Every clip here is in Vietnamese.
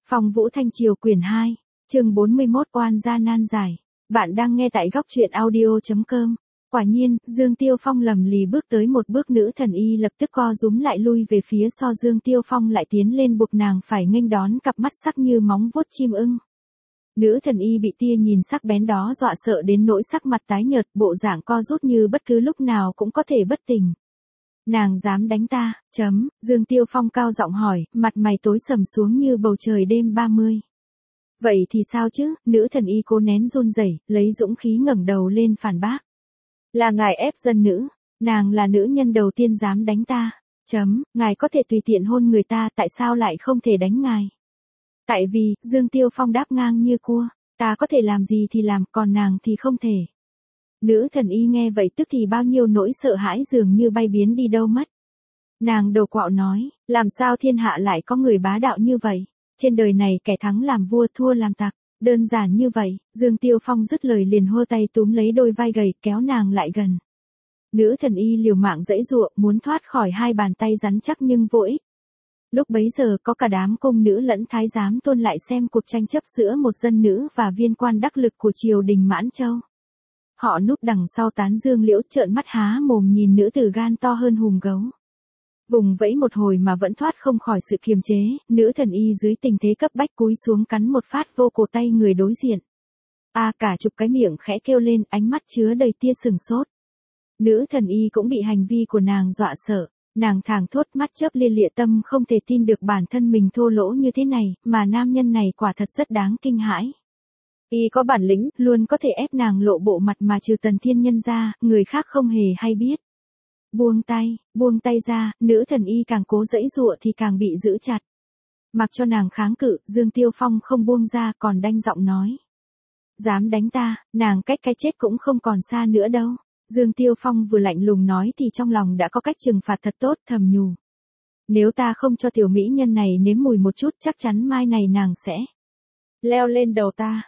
Phong Vũ Thanh Triều quyển 2, chương 41 oan gia nan giải. Bạn đang nghe tại góc truyện audio.com. Quả nhiên, Dương Tiêu Phong lầm lì bước tới một bước, nữ thần y lập tức co rúm lại lui về phía so, Dương Tiêu Phong lại tiến lên buộc nàng phải nghênh đón cặp mắt sắc như móng vuốt chim ưng. Nữ thần y bị tia nhìn sắc bén đó dọa sợ đến nỗi sắc mặt tái nhợt, bộ dạng co rút như bất cứ lúc nào cũng có thể bất tỉnh. Nàng dám đánh ta, Dương Tiêu Phong cao giọng hỏi, mặt mày tối sầm xuống như bầu trời đêm 30. Vậy thì sao chứ, nữ thần y cố nén run rẩy, lấy dũng khí ngẩng đầu lên phản bác. Là ngài ép dân nữ, nàng là nữ nhân đầu tiên dám đánh ta, ngài có thể tùy tiện hôn người ta, tại sao lại không thể đánh ngài? Tại vì, Dương Tiêu Phong đáp ngang như cua, ta có thể làm gì thì làm, còn nàng thì không thể. Nữ thần y nghe vậy tức thì bao nhiêu nỗi sợ hãi dường như bay biến đi đâu mất. Nàng đồ quạo nói, làm sao thiên hạ lại có người bá đạo như vậy? Trên đời này kẻ thắng làm vua, thua làm tặc, đơn giản như vậy. Dương Tiêu Phong dứt lời liền hô tay túm lấy đôi vai gầy kéo nàng lại gần. Nữ thần y liều mạng giãy giụa muốn thoát khỏi hai bàn tay rắn chắc nhưng vô ích. Lúc bấy giờ có cả đám cung nữ lẫn thái giám tuôn lại xem cuộc tranh chấp giữa một dân nữ và viên quan đắc lực của triều đình Mãn Châu. Họ núp đằng sau tán dương liễu, trợn mắt há mồm nhìn nữ tử gan to hơn hùm gấu. Vùng vẫy một hồi mà vẫn thoát không khỏi sự kiềm chế, nữ thần y dưới tình thế cấp bách cúi xuống cắn một phát vô cổ tay người đối diện. Cả chục cái miệng khẽ kêu lên, ánh mắt chứa đầy tia sừng sốt. Nữ thần y cũng bị hành vi của nàng dọa sợ, nàng thảng thốt mắt chớp lia lịa, tâm không thể tin được bản thân mình thô lỗ như thế này, mà nam nhân này quả thật rất đáng kinh hãi. Y có bản lĩnh, luôn có thể ép nàng lộ bộ mặt mà trừ Tần Thiên Nhân ra, người khác không hề hay biết. Buông tay ra, nữ thần y càng cố giãy giụa thì càng bị giữ chặt. Mặc cho nàng kháng cự, Dương Tiêu Phong không buông ra, còn đanh giọng nói. Dám đánh ta, nàng cách cái chết cũng không còn xa nữa đâu. Dương Tiêu Phong vừa lạnh lùng nói thì trong lòng đã có cách trừng phạt thật tốt, thầm nhủ. Nếu ta không cho tiểu mỹ nhân này nếm mùi một chút, chắc chắn mai này nàng sẽ leo lên đầu ta,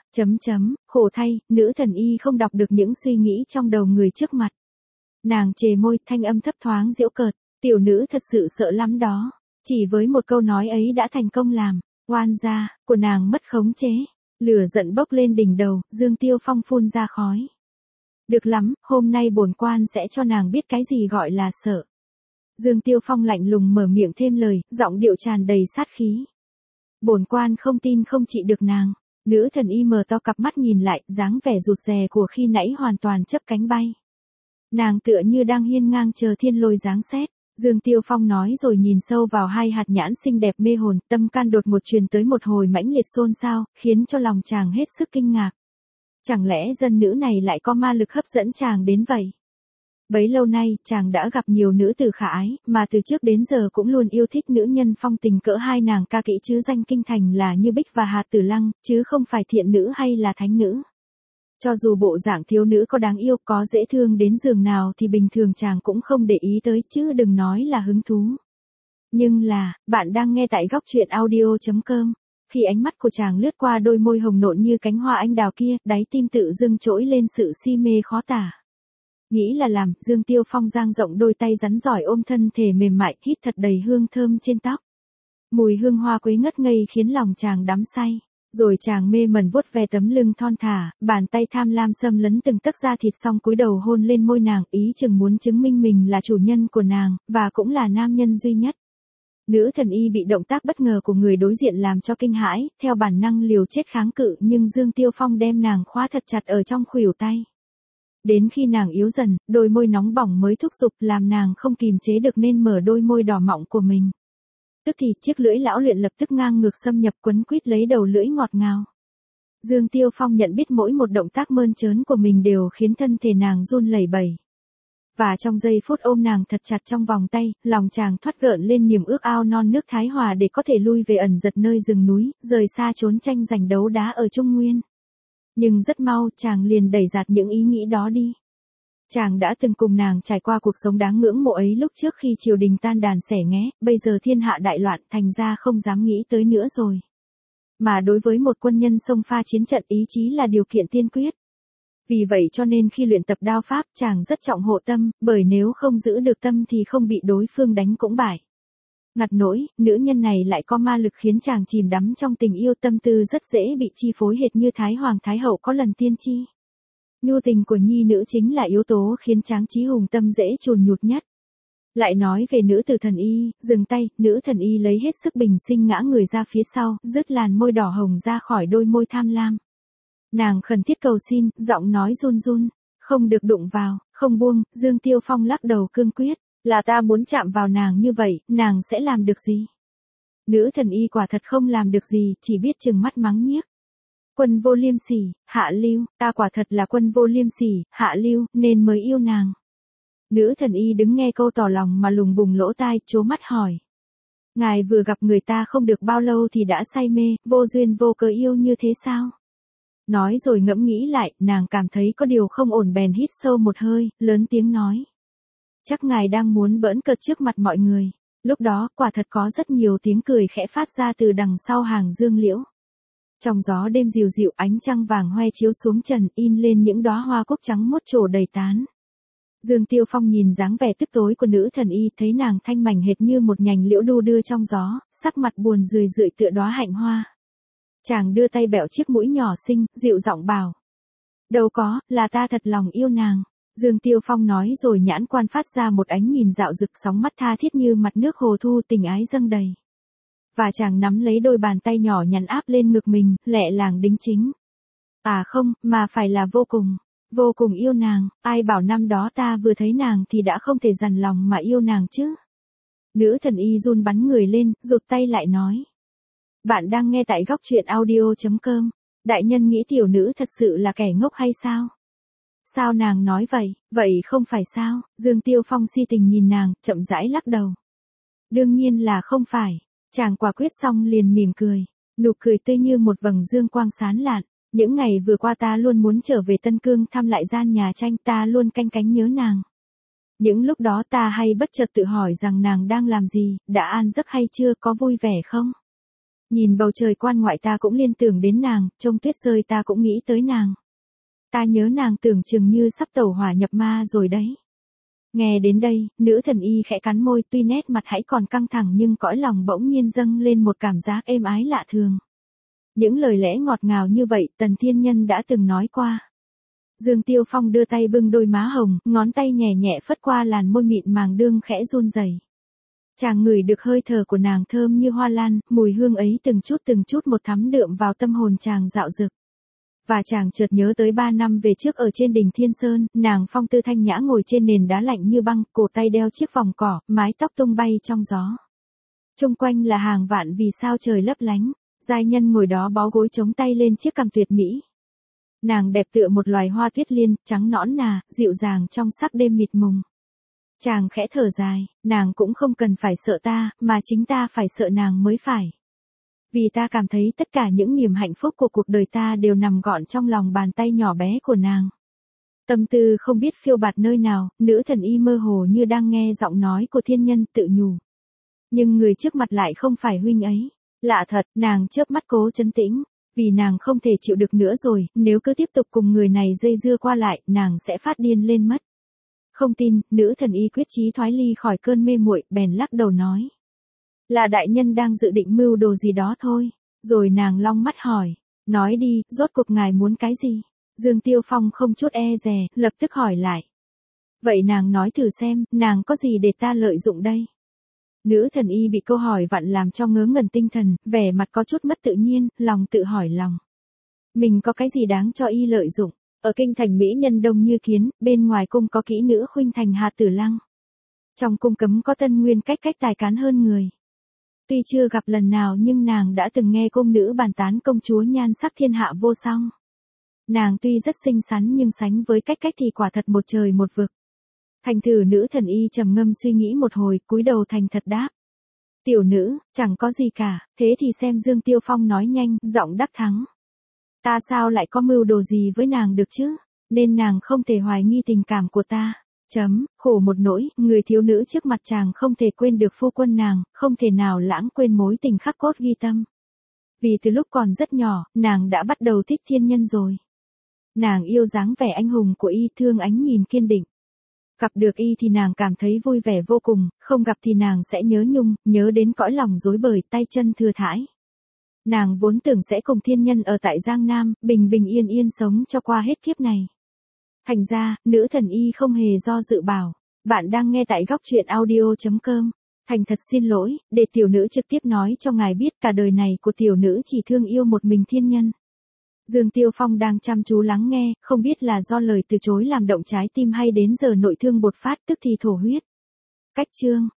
khổ thay, nữ thần y không đọc được những suy nghĩ trong đầu người trước mặt. Nàng chề môi, thanh âm thấp thoáng giễu cợt, tiểu nữ thật sự sợ lắm đó. Chỉ với một câu nói ấy đã thành công làm oan gia của nàng mất khống chế. Lửa giận bốc lên đỉnh đầu, Dương Tiêu Phong phun ra khói. Được lắm, hôm nay bổn quan sẽ cho nàng biết cái gì gọi là sợ. Dương Tiêu Phong lạnh lùng mở miệng thêm lời, giọng điệu tràn đầy sát khí. Bổn quan không tin không trị được nàng. Nữ thần y mở to cặp mắt nhìn lại, dáng vẻ rụt rè của khi nãy hoàn toàn chớp cánh bay. Nàng tựa như đang hiên ngang chờ thiên lôi giáng sét. Dương Tiêu Phong nói rồi nhìn sâu vào hai hạt nhãn xinh đẹp mê hồn, tâm can đột ngột truyền tới một hồi mãnh liệt xôn xao, khiến cho lòng chàng hết sức kinh ngạc. Chẳng lẽ dân nữ này lại có ma lực hấp dẫn chàng đến vậy? Bấy lâu nay, chàng đã gặp nhiều nữ tử khả ái, mà từ trước đến giờ cũng luôn yêu thích nữ nhân phong tình cỡ hai nàng ca kỹ chứ danh kinh thành là Như Bích và Hạt Tử Lăng, chứ không phải thiện nữ hay là thánh nữ. Cho dù bộ dạng thiếu nữ có đáng yêu, có dễ thương đến giường nào thì bình thường chàng cũng không để ý tới, chứ đừng nói là hứng thú. Nhưng là, bạn đang nghe tại góc truyện audio.com. Khi ánh mắt của chàng lướt qua đôi môi hồng nộn như cánh hoa anh đào kia, đáy tim tự dưng trỗi lên sự si mê khó tả. Nghĩ là làm, Dương Tiêu Phong dang rộng đôi tay rắn giỏi ôm thân thể mềm mại, hít thật đầy hương thơm trên tóc. Mùi hương hoa quế ngất ngây khiến lòng chàng đắm say. Rồi chàng mê mẩn vuốt ve tấm lưng thon thả, bàn tay tham lam xâm lấn từng tấc da thịt, xong cúi đầu hôn lên môi nàng, ý chừng muốn chứng minh mình là chủ nhân của nàng, và cũng là nam nhân duy nhất. Nữ thần y bị động tác bất ngờ của người đối diện làm cho kinh hãi, theo bản năng liều chết kháng cự, nhưng Dương Tiêu Phong đem nàng khóa thật chặt ở trong khuỷu tay. Đến khi nàng yếu dần, đôi môi nóng bỏng mới thúc giục, làm nàng không kìm chế được nên mở đôi môi đỏ mọng của mình. Tức thì chiếc lưỡi lão luyện lập tức ngang ngược xâm nhập, quấn quýt lấy đầu lưỡi ngọt ngào. Dương Tiêu Phong nhận biết mỗi một động tác mơn trớn của mình đều khiến thân thể nàng run lẩy bẩy. Và trong giây phút ôm nàng thật chặt trong vòng tay, lòng chàng thoát gợn lên niềm ước ao non nước Thái Hòa để có thể lui về ẩn giật nơi rừng núi, rời xa trốn tranh giành đấu đá ở Trung Nguyên. Nhưng rất mau chàng liền đẩy dạt những ý nghĩ đó đi. Chàng đã từng cùng nàng trải qua cuộc sống đáng ngưỡng mộ ấy lúc trước khi triều đình tan đàn xẻ nghé, bây giờ thiên hạ đại loạn, thành ra không dám nghĩ tới nữa rồi. Mà đối với một quân nhân xông pha chiến trận, ý chí là điều kiện tiên quyết. Vì vậy cho nên khi luyện tập đao pháp, chàng rất trọng hộ tâm, bởi nếu không giữ được tâm thì không bị đối phương đánh cũng bại. Ngặt nỗi, nữ nhân này lại có ma lực khiến chàng chìm đắm trong tình yêu, tâm tư rất dễ bị chi phối hệt như Thái Hoàng Thái Hậu có lần tiên tri. Nhu tình của nhi nữ chính là yếu tố khiến Tráng Chí Hùng tâm dễ chùn nhụt nhất. Lại nói về nữ tử thần y, dừng tay, nữ thần y lấy hết sức bình sinh ngã người ra phía sau, rứt làn môi đỏ hồng ra khỏi đôi môi tham lam. Nàng khẩn thiết cầu xin, giọng nói run run, không được đụng vào, không buông. Dương Tiêu Phong lắc đầu cương quyết, là ta muốn chạm vào nàng như vậy, nàng sẽ làm được gì? Nữ thần y quả thật không làm được gì, chỉ biết trừng mắt mắng nhiếc. Quân vô liêm sỉ, hạ lưu, ta quả thật là quân vô liêm sỉ, hạ lưu, nên mới yêu nàng. Nữ thần y đứng nghe câu tỏ lòng mà lùng bùng lỗ tai, trố mắt hỏi. Ngài vừa gặp người ta không được bao lâu thì đã say mê, vô duyên vô cớ yêu như thế sao? Nói rồi ngẫm nghĩ lại, nàng cảm thấy có điều không ổn bèn hít sâu một hơi, lớn tiếng nói. Chắc ngài đang muốn bỡn cợt trước mặt mọi người. Lúc đó, quả thật có rất nhiều tiếng cười khẽ phát ra từ đằng sau hàng dương liễu. Trong gió đêm dịu dịu, ánh trăng vàng hoe chiếu xuống trần, in lên những đóa hoa cúc trắng mốt trổ đầy tán. Dương Tiêu Phong nhìn dáng vẻ tức tối của nữ thần y, thấy nàng thanh mảnh hệt như một nhành liễu đu đưa trong gió, sắc mặt buồn rười rượi tựa đóa hạnh hoa. Chàng đưa tay bẹo chiếc mũi nhỏ xinh, dịu giọng bảo. Đâu có, là ta thật lòng yêu nàng. Dương Tiêu Phong nói rồi nhãn quan phát ra một ánh nhìn dạo rực, sóng mắt tha thiết như mặt nước hồ thu, tình ái dâng đầy. Và chàng nắm lấy đôi bàn tay nhỏ nhắn áp lên ngực mình, lẹ làng đính chính. À không, mà phải là vô cùng yêu nàng, ai bảo năm đó ta vừa thấy nàng thì đã không thể dằn lòng mà yêu nàng chứ. Nữ thần y run bắn người lên, rụt tay lại nói. Bạn đang nghe tại góc truyện audio.com, đại nhân nghĩ tiểu nữ thật sự là kẻ ngốc hay sao? Sao nàng nói vậy, vậy không phải sao? Dương Tiêu Phong si tình nhìn nàng, chậm rãi lắc đầu. Đương nhiên là không phải. Chàng quả quyết xong liền mỉm cười, nụ cười tươi như một vầng dương quang sáng lạn. Những ngày vừa qua ta luôn muốn trở về Tân Cương thăm lại gian nhà tranh, ta luôn canh cánh nhớ nàng. Những lúc đó ta hay bất chợt tự hỏi rằng nàng đang làm gì, đã an giấc hay chưa, có vui vẻ không? Nhìn bầu trời quan ngoại ta cũng liên tưởng đến nàng, trông tuyết rơi ta cũng nghĩ tới nàng. Ta nhớ nàng tưởng chừng như sắp tẩu hỏa nhập ma rồi đấy. Nghe đến đây, nữ thần y khẽ cắn môi, tuy nét mặt hãy còn căng thẳng nhưng cõi lòng bỗng nhiên dâng lên một cảm giác êm ái lạ thường. Những lời lẽ ngọt ngào như vậy, Tần Thiên Nhân đã từng nói qua. Dương Tiêu Phong đưa tay bưng đôi má hồng, ngón tay nhẹ nhẹ phất qua làn môi mịn màng đương khẽ run rẩy. Chàng ngửi được hơi thở của nàng thơm như hoa lan, mùi hương ấy từng chút một thắm đượm vào tâm hồn chàng dạo dực. Và chàng chợt nhớ tới 3 năm về trước ở trên đỉnh Thiên Sơn, nàng phong tư thanh nhã ngồi trên nền đá lạnh như băng, cổ tay đeo chiếc vòng cỏ, mái tóc tung bay trong gió. Chung quanh là hàng vạn vì sao trời lấp lánh, giai nhân ngồi đó bó gối chống tay lên chiếc cằm tuyệt mỹ. Nàng đẹp tựa một loài hoa tuyết liên, trắng nõn nà, dịu dàng trong sắc đêm mịt mùng. Chàng khẽ thở dài, nàng cũng không cần phải sợ ta, mà chính ta phải sợ nàng mới phải. Vì ta cảm thấy tất cả những niềm hạnh phúc của cuộc đời ta đều nằm gọn trong lòng bàn tay nhỏ bé của nàng. Tâm tư không biết phiêu bạt nơi nào, nữ thần y mơ hồ như đang nghe giọng nói của thiên nhân tự nhủ. Nhưng người trước mặt lại không phải huynh ấy. Lạ thật, nàng chớp mắt cố trấn tĩnh. Vì nàng không thể chịu được nữa rồi, nếu cứ tiếp tục cùng người này dây dưa qua lại, nàng sẽ phát điên lên mất. Không tin, nữ thần y quyết chí thoái ly khỏi cơn mê muội, bèn lắc đầu nói. Là đại nhân đang dự định mưu đồ gì đó thôi. Rồi nàng long mắt hỏi. Nói đi, rốt cuộc ngài muốn cái gì? Dương Tiêu Phong không chút e dè, lập tức hỏi lại. Vậy nàng nói thử xem, nàng có gì để ta lợi dụng đây? Nữ thần y bị câu hỏi vặn làm cho ngớ ngẩn tinh thần, vẻ mặt có chút mất tự nhiên, lòng tự hỏi lòng. Mình có cái gì đáng cho y lợi dụng? Ở kinh thành mỹ nhân đông như kiến, bên ngoài cung có kỹ nữ khuynh thành Hà Tử Lăng. Trong cung cấm có Tân Nguyên cách tài cán hơn người. Tuy chưa gặp lần nào nhưng nàng đã từng nghe cung nữ bàn tán công chúa nhan sắc thiên hạ vô song. Nàng tuy rất xinh xắn nhưng sánh với cách thì quả thật một trời một vực. Thành thử nữ thần y trầm ngâm suy nghĩ một hồi, cúi đầu thành thật đáp. Tiểu nữ, chẳng có gì cả, thế thì xem Dương Tiêu Phong nói nhanh, giọng đắc thắng. Ta sao lại có mưu đồ gì với nàng được chứ, nên nàng không thể hoài nghi tình cảm của ta. Khổ một nỗi, người thiếu nữ trước mặt chàng không thể quên được phu quân nàng, không thể nào lãng quên mối tình khắc cốt ghi tâm. Vì từ lúc còn rất nhỏ, nàng đã bắt đầu thích thiên nhân rồi. Nàng yêu dáng vẻ anh hùng của y, thương ánh nhìn kiên định. Gặp được y thì nàng cảm thấy vui vẻ vô cùng, không gặp thì nàng sẽ nhớ nhung, nhớ đến cõi lòng rối bời, tay chân thừa thãi. Nàng vốn tưởng sẽ cùng thiên nhân ở tại Giang Nam, bình bình yên yên sống cho qua hết kiếp này. Thành ra, nữ thần y không hề do dự bảo, bạn đang nghe tại góc truyện audio.com. Thành thật xin lỗi, để tiểu nữ trực tiếp nói cho ngài biết cả đời này của tiểu nữ chỉ thương yêu một mình thiên nhân. Dương Tiêu Phong đang chăm chú lắng nghe, không biết là do lời từ chối làm động trái tim hay đến giờ nội thương bột phát tức thì thổ huyết. Cách chương